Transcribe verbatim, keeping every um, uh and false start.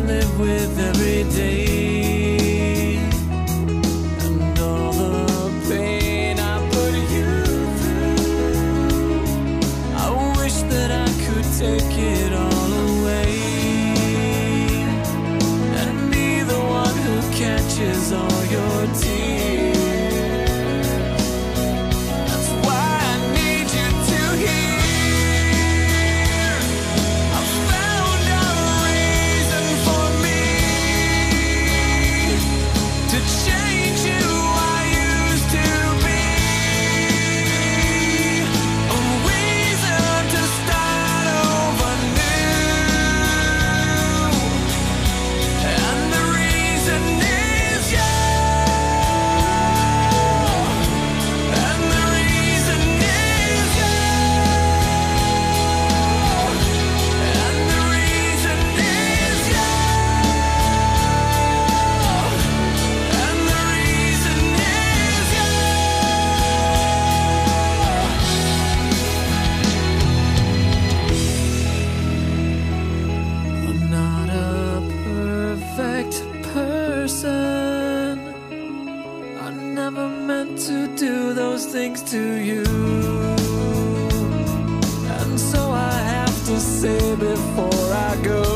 live with every day, and all the pain I put you through. I wish that I could take it all away and be the one who catches all your tears. That's why I need you to hear. I've found a reason for me to change who I used to be. A reason to start over new. And the reason is you. And the reason is you. And the reason is you. And the reason is you. I'm not a perfect person. I never meant to do those things to you. And so I have to say before I go,